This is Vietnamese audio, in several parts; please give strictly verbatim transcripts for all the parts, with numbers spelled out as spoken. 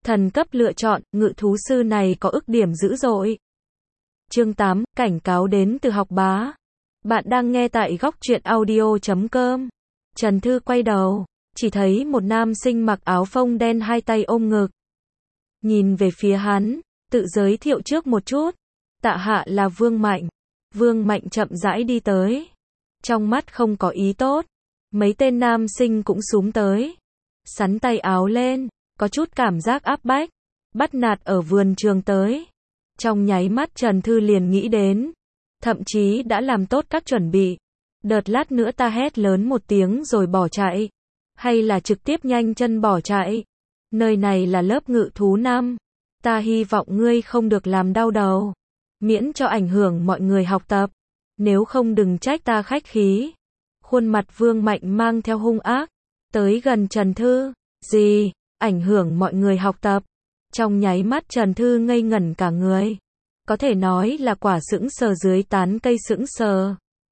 Thần cấp lựa chọn, ngự thú sư này có ức điểm dữ dội. Chương tám, cảnh cáo đến từ học bá. Bạn đang nghe tại góc truyện audio chấm com. Trần Thư quay đầu, chỉ thấy một nam sinh mặc áo phông đen hai tay ôm ngực. Nhìn về phía hắn, tự giới thiệu trước một chút. Tạ hạ là Vương Mạnh. Vương Mạnh chậm rãi đi tới. Trong mắt không có ý tốt. Mấy tên nam sinh cũng xúm tới. Sắn tay áo lên, có chút cảm giác áp bách. Bắt nạt ở vườn trường tới. Trong nháy mắt Trần Thư liền nghĩ đến. Thậm chí đã làm tốt các chuẩn bị. Đợt lát nữa ta hét lớn một tiếng rồi bỏ chạy. Hay là trực tiếp nhanh chân bỏ chạy. Nơi này là lớp ngự thú năm. Ta hy vọng ngươi không được làm đau đầu. Miễn cho ảnh hưởng mọi người học tập. Nếu không đừng trách ta khách khí. Khuôn mặt Vương Mạnh mang theo hung ác. Tới gần Trần Thư. Gì? Ảnh hưởng mọi người học tập. Trong nháy mắt Trần Thư ngây ngẩn cả người. Có thể nói là quả sững sờ dưới tán cây sững sờ.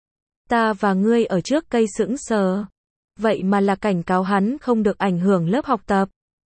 Ta và ngươi ở trước cây sững sờ. Vậy mà là cảnh cáo hắn không được ảnh hưởng lớp học tập.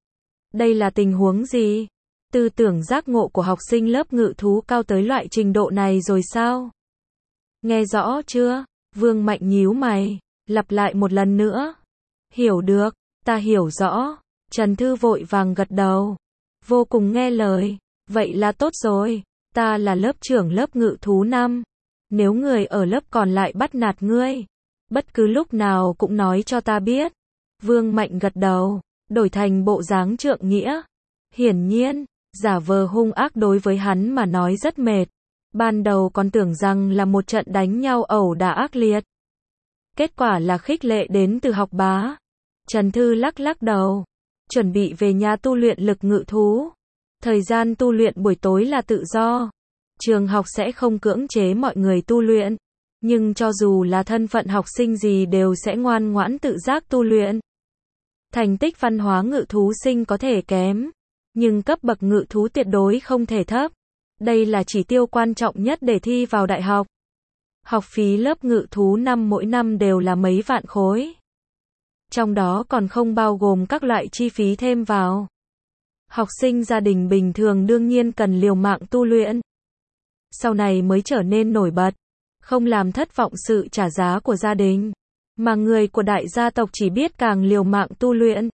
Đây là tình huống gì? Tư tưởng giác ngộ của học sinh lớp ngự thú cao tới loại trình độ này rồi sao? Nghe rõ chưa? Vương Mạnh nhíu mày, lặp lại một lần nữa. Hiểu được, ta hiểu rõ. Trần Thư vội vàng gật đầu. Vô cùng nghe lời. Vậy là tốt rồi. Ta là lớp trưởng lớp ngự thú năm. Nếu người ở lớp còn lại bắt nạt ngươi, bất cứ lúc nào cũng nói cho ta biết. Vương Mạnh gật đầu, đổi thành bộ dáng trượng nghĩa. Hiển nhiên, giả vờ hung ác đối với hắn mà nói rất mệt. Ban đầu còn tưởng rằng là một trận đánh nhau ẩu đả ác liệt. Kết quả là khích lệ đến từ học bá. Trần Thư lắc lắc đầu, chuẩn bị về nhà tu luyện lực ngự thú. Thời gian tu luyện buổi tối là tự do. Trường học sẽ không cưỡng chế mọi người tu luyện. Nhưng cho dù là thân phận học sinh gì đều sẽ ngoan ngoãn tự giác tu luyện. Thành tích văn hóa ngự thú sinh có thể kém. Nhưng cấp bậc ngự thú tuyệt đối không thể thấp. Đây là chỉ tiêu quan trọng nhất để thi vào đại học. Học phí lớp ngự thú năm mỗi năm đều là mấy vạn khối. Trong đó còn không bao gồm các loại chi phí thêm vào. Học sinh gia đình bình thường đương nhiên cần liều mạng tu luyện. Sau này mới trở nên nổi bật. Không làm thất vọng sự trả giá của gia đình. Mà người của đại gia tộc chỉ biết càng liều mạng tu luyện.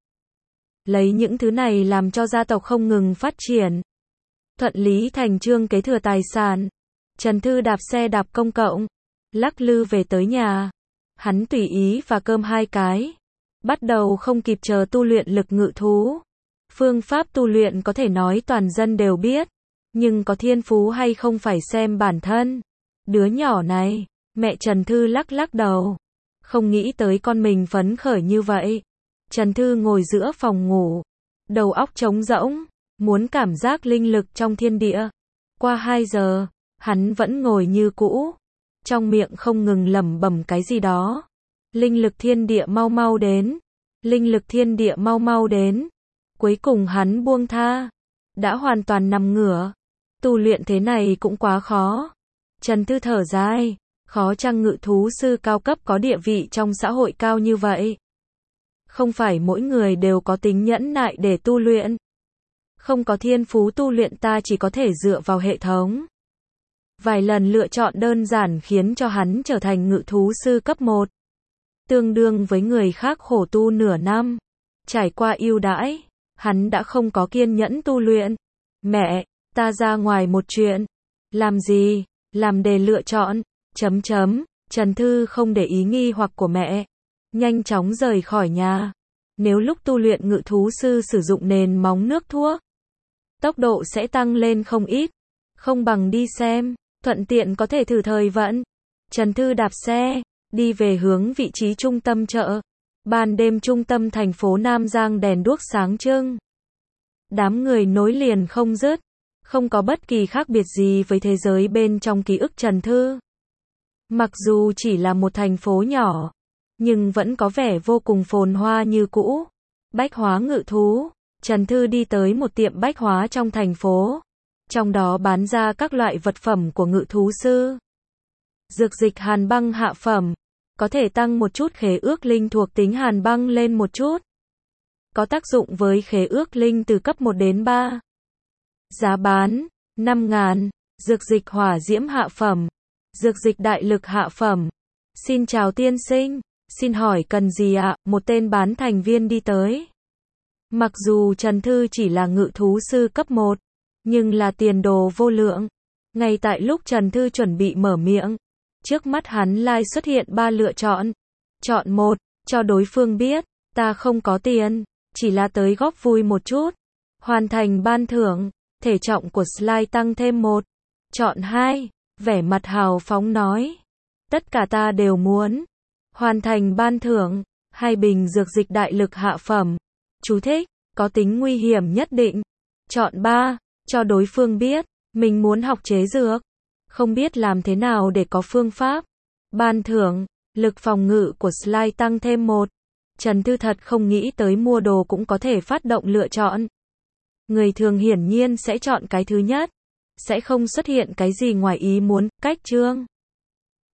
Lấy những thứ này làm cho gia tộc không ngừng phát triển. Thuận lý thành chương kế thừa tài sản. Trần Thư đạp xe đạp công cộng. Lắc lư về tới nhà. Hắn tùy ý và cơm hai cái. Bắt đầu không kịp chờ tu luyện lực ngự thú. Phương pháp tu luyện có thể nói toàn dân đều biết. Nhưng có thiên phú hay không phải xem bản thân. Đứa nhỏ này, mẹ Trần Thư lắc lắc đầu. Không nghĩ tới con mình phấn khởi như vậy. Trần Thư ngồi giữa phòng ngủ. Đầu óc trống rỗng. Muốn cảm giác linh lực trong thiên địa. Qua hai giờ, hắn vẫn ngồi như cũ. Trong miệng không ngừng lẩm bẩm cái gì đó. Linh lực thiên địa mau mau đến. Linh lực thiên địa mau mau đến. Cuối cùng hắn buông tha. Đã hoàn toàn nằm ngửa. Tu luyện thế này cũng quá khó. Trần Thư thở dài. Khó chăng ngự thú sư cao cấp có địa vị trong xã hội cao như vậy. Không phải mỗi người đều có tính nhẫn nại để tu luyện. Không có thiên phú tu luyện ta chỉ có thể dựa vào hệ thống. Vài lần lựa chọn đơn giản khiến cho hắn trở thành ngự thú sư cấp một. Tương đương với người khác khổ tu nửa năm. Trải qua ưu đãi, hắn đã không có kiên nhẫn tu luyện. Mẹ, ta ra ngoài một chuyện. Làm gì? Làm đề lựa chọn. Chấm chấm. Trần Thư không để ý nghi hoặc của mẹ. Nhanh chóng rời khỏi nhà. Nếu lúc tu luyện ngự thú sư sử dụng nền móng nước thuốc, tốc độ sẽ tăng lên không ít. Không bằng đi xem, thuận tiện có thể thử thời vận. Trần Thư đạp xe, đi về hướng vị trí trung tâm chợ. Ban đêm trung tâm thành phố Nam Giang đèn đuốc sáng trưng. Đám người nối liền không dứt. Không có bất kỳ khác biệt gì với thế giới bên trong ký ức Trần Thư. Mặc dù chỉ là một thành phố nhỏ, nhưng vẫn có vẻ vô cùng phồn hoa như cũ. Bách hóa ngự thú. Trần Thư đi tới một tiệm bách hóa trong thành phố. Trong đó bán ra các loại vật phẩm của ngự thú sư. Dược dịch hàn băng hạ phẩm. Có thể tăng một chút khế ước linh thuộc tính hàn băng lên một chút. có tác dụng với khế ước linh từ cấp một đến ba. Giá bán, năm ngàn. Dược dịch hỏa diễm hạ phẩm. Dược dịch đại lực hạ phẩm. Xin chào tiên sinh, xin hỏi cần gì ạ? Một tên bán thành viên đi tới. Mặc dù Trần Thư chỉ là ngự thú sư cấp một, nhưng là tiền đồ vô lượng. Ngay tại lúc Trần Thư chuẩn bị mở miệng, trước mắt hắn lai xuất hiện ba lựa chọn. Chọn một, cho đối phương biết, ta không có tiền, chỉ là tới góp vui một chút. Hoàn thành ban thưởng, thể trọng của slide tăng thêm một. Chọn hai, vẻ mặt hào phóng nói, tất cả ta đều muốn. Hoàn thành ban thưởng, hai bình dược dịch đại lực hạ phẩm. Chú thích, có tính nguy hiểm nhất định. Chọn ba, cho đối phương biết, mình muốn học chế dược, không biết làm thế nào để có phương pháp. Ban thưởng, lực phòng ngự của slide tăng thêm một. Trần Thư thật không nghĩ tới mua đồ cũng có thể phát động lựa chọn. Người thường hiển nhiên sẽ chọn cái thứ nhất, sẽ không xuất hiện cái gì ngoài ý muốn. Cách chương